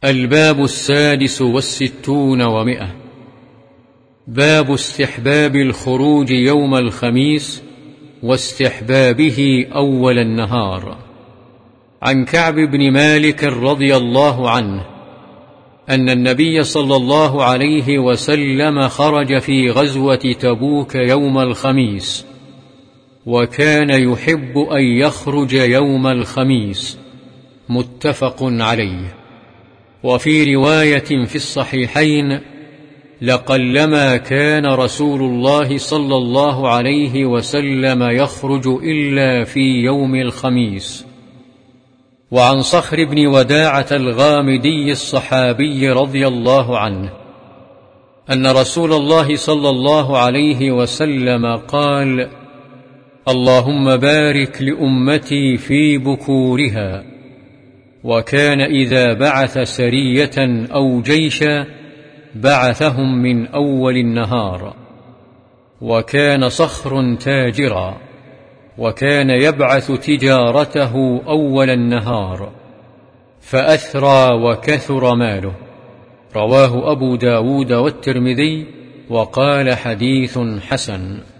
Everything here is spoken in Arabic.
الباب 66 و100. باب استحباب الخروج يوم الخميس واستحبابه أول النهار. عن كعب بن مالك رضي الله عنه أن النبي صلى الله عليه وسلم خرج في غزوة تبوك يوم الخميس، وكان يحب أن يخرج يوم الخميس، متفق عليه. وفي رواية في الصحيحين: لقلما كان رسول الله صلى الله عليه وسلم يخرج إلا في يوم الخميس. وعن صخر بن وداعة الغامدي الصحابي رضي الله عنه أن رسول الله صلى الله عليه وسلم قال: اللهم بارك لأمتي في بكورها. وكان إذا بعث سرية أو جيشا بعثهم من أول النهار. وكان صخر تاجرا، وكان يبعث تجارته أول النهار، فأثرى وكثر ماله. رواه أبو داود والترمذي، وقال: حديث حسن.